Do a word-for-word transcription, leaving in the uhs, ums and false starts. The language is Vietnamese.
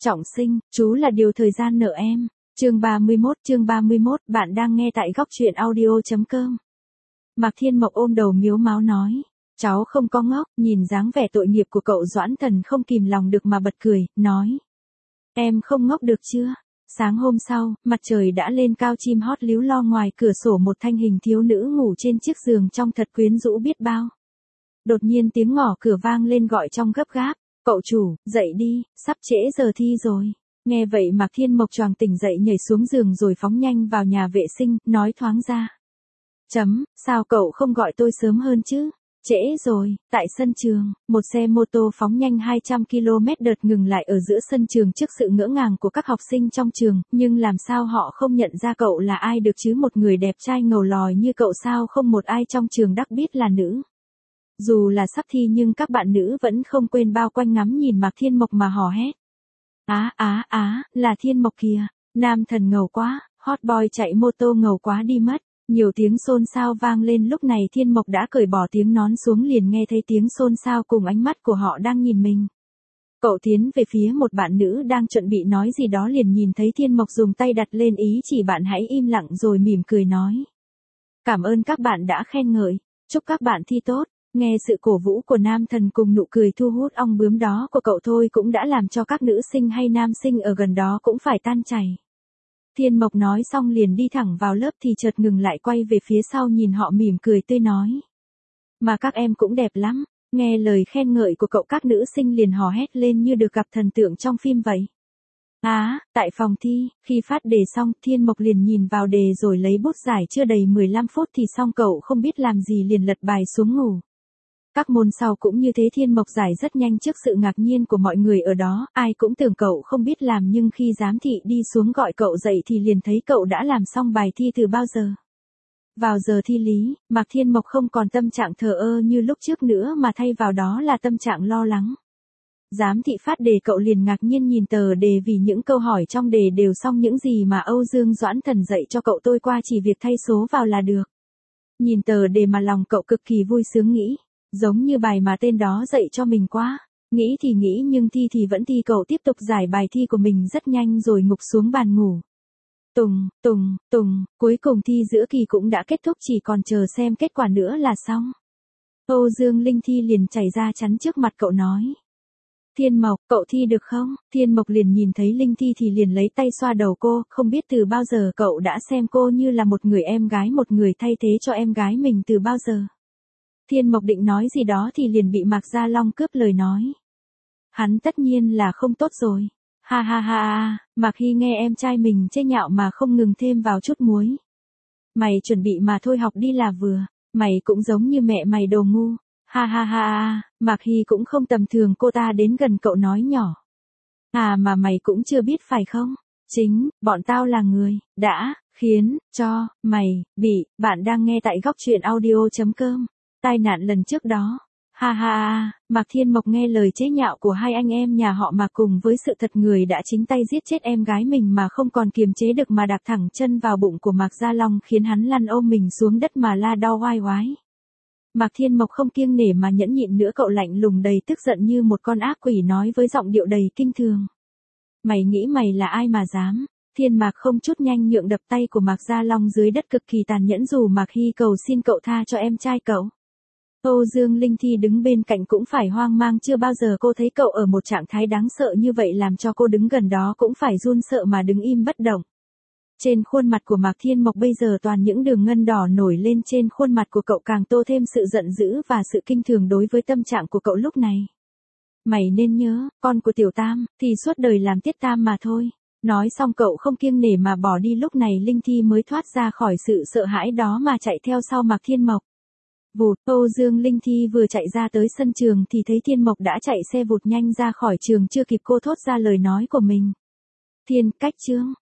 Trọng sinh, chú là điều thời gian nợ em. Chương ba mươi mốt, chương ba mươi mốt, bạn đang nghe tại góc truyện audio chấm com. Mạc Thiên Mộc ôm đầu miếu máu nói, cháu không có ngốc, nhìn dáng vẻ tội nghiệp của cậu Doãn Thần không kìm lòng được mà bật cười, nói. Em không ngốc được chưa? Sáng hôm sau, mặt trời đã lên cao, chim hót líu lo ngoài cửa sổ, một thanh hình thiếu nữ ngủ trên chiếc giường trong thật quyến rũ biết bao. Đột nhiên tiếng ngỏ cửa vang lên gọi trong gấp gáp, cậu chủ, dậy đi, sắp trễ giờ thi rồi. Nghe vậy Mạc Thiên Mộc choàng tỉnh dậy, nhảy xuống giường rồi phóng nhanh vào nhà vệ sinh, nói thoáng ra. Chấm, sao cậu không gọi tôi sớm hơn chứ? Trễ rồi. Tại sân trường, một xe mô tô phóng nhanh hai trăm ki lô mét đợt ngừng lại ở giữa sân trường trước sự ngỡ ngàng của các học sinh trong trường, nhưng làm sao họ không nhận ra cậu là ai được chứ, một người đẹp trai ngầu lòi như cậu sao không một ai trong trường đắc biết là nữ. Dù là sắp thi nhưng các bạn nữ vẫn không quên bao quanh ngắm nhìn Mạc Thiên Mộc mà hò hét. Á á á, là Thiên Mộc kìa, nam thần ngầu quá, hot boy chạy mô tô ngầu quá đi mất. Nhiều tiếng xôn xao vang lên, lúc này Thiên Mộc đã cởi bỏ tiếng nón xuống, liền nghe thấy tiếng xôn xao cùng ánh mắt của họ đang nhìn mình. Cậu tiến về phía một bạn nữ đang chuẩn bị nói gì đó, liền nhìn thấy Thiên Mộc dùng tay đặt lên ý chỉ bạn hãy im lặng, rồi mỉm cười nói. Cảm ơn các bạn đã khen ngợi, chúc các bạn thi tốt. Nghe sự cổ vũ của nam thần cùng nụ cười thu hút ong bướm đó của cậu thôi cũng đã làm cho các nữ sinh hay nam sinh ở gần đó cũng phải tan chảy. Thiên Mộc nói xong liền đi thẳng vào lớp thì chợt ngừng lại, quay về phía sau nhìn họ mỉm cười tươi nói. Mà các em cũng đẹp lắm. Nghe lời khen ngợi của cậu, các nữ sinh liền hò hét lên như được gặp thần tượng trong phim vậy. Á, à, tại phòng thi, khi phát đề xong, Thiên Mộc liền nhìn vào đề rồi lấy bút giải, chưa đầy mười lăm phút thì xong, cậu không biết làm gì liền lật bài xuống ngủ. Các môn sau cũng như thế, Thiên Mộc giải rất nhanh trước sự ngạc nhiên của mọi người ở đó, ai cũng tưởng cậu không biết làm, nhưng khi giám thị đi xuống gọi cậu dậy thì liền thấy cậu đã làm xong bài thi từ bao giờ. Vào giờ thi lý, Mạc Thiên Mộc không còn tâm trạng thờ ơ như lúc trước nữa mà thay vào đó là tâm trạng lo lắng. Giám thị phát đề, cậu liền ngạc nhiên nhìn tờ đề vì những câu hỏi trong đề đều xong những gì mà Âu Dương Doãn Thần dạy cho cậu tôi qua, chỉ việc thay số vào là được. Nhìn tờ đề mà lòng cậu cực kỳ vui sướng, nghĩ. Giống như bài mà tên đó dạy cho mình quá. Nghĩ thì nghĩ nhưng thi thì vẫn thi, cậu tiếp tục giải bài thi của mình rất nhanh rồi ngục xuống bàn ngủ. Tùng, tùng, tùng, cuối cùng thi giữa kỳ cũng đã kết thúc, chỉ còn chờ xem kết quả nữa là xong. Âu Dương Linh Thi liền chảy ra chắn trước mặt cậu nói. Thiên Mộc, cậu thi được không? Thiên Mộc liền nhìn thấy Linh Thi thì liền lấy tay xoa đầu cô, không biết từ bao giờ cậu đã xem cô như là một người em gái, một người thay thế cho em gái mình từ bao giờ. Thiên Mộc định nói gì đó thì liền bị Mạc Gia Long cướp lời nói. Hắn tất nhiên là không tốt rồi. Ha ha ha ha, Mạc Hy nghe em trai mình chê nhạo mà không ngừng thêm vào chút muối. Mày chuẩn bị mà thôi, học đi là vừa, mày cũng giống như mẹ mày đồ ngu. Ha ha ha ha, Mạc Hy cũng không tầm thường, cô ta đến gần cậu nói nhỏ. À mà mày cũng chưa biết phải không? Chính, bọn tao là người, đã, khiến, cho, mày, bị, bạn đang nghe tại góc truyện audio chấm com. Tai nạn lần trước đó. Ha ha ha, Mạc Thiên Mộc nghe lời chế nhạo của hai anh em nhà họ Mạc cùng với sự thật người đã chính tay giết chết em gái mình mà không còn kiềm chế được mà đạp thẳng chân vào bụng của Mạc Gia Long, khiến hắn lăn ôm mình xuống đất mà la đau oai oái. Mạc Thiên Mộc không kiêng nể mà nhẫn nhịn nữa, cậu lạnh lùng đầy tức giận như một con ác quỷ nói với giọng điệu đầy kinh thường. Mày nghĩ mày là ai mà dám? Thiên Mạc không chút nhanh nhượng đập tay của Mạc Gia Long dưới đất cực kỳ tàn nhẫn, dù Mạc Hy cầu xin cậu tha cho em trai cậu. Âu Dương Linh Thi đứng bên cạnh cũng phải hoang mang, chưa bao giờ cô thấy cậu ở một trạng thái đáng sợ như vậy, làm cho cô đứng gần đó cũng phải run sợ mà đứng im bất động. Trên khuôn mặt của Mạc Thiên Mộc bây giờ toàn những đường ngân đỏ nổi lên, trên khuôn mặt của cậu càng tô thêm sự giận dữ và sự kinh thường đối với tâm trạng của cậu lúc này. Mày nên nhớ, con của Tiểu Tam, thì suốt đời làm Tiết Tam mà thôi. Nói xong cậu không kiêng nể mà bỏ đi, lúc này Linh Thi mới thoát ra khỏi sự sợ hãi đó mà chạy theo sau Mạc Thiên Mộc. Vụt, Âu Dương Linh Thi vừa chạy ra tới sân trường thì thấy Thiên Mộc đã chạy xe vụt nhanh ra khỏi trường, chưa kịp cô thốt ra lời nói của mình. Thiên, cách chương,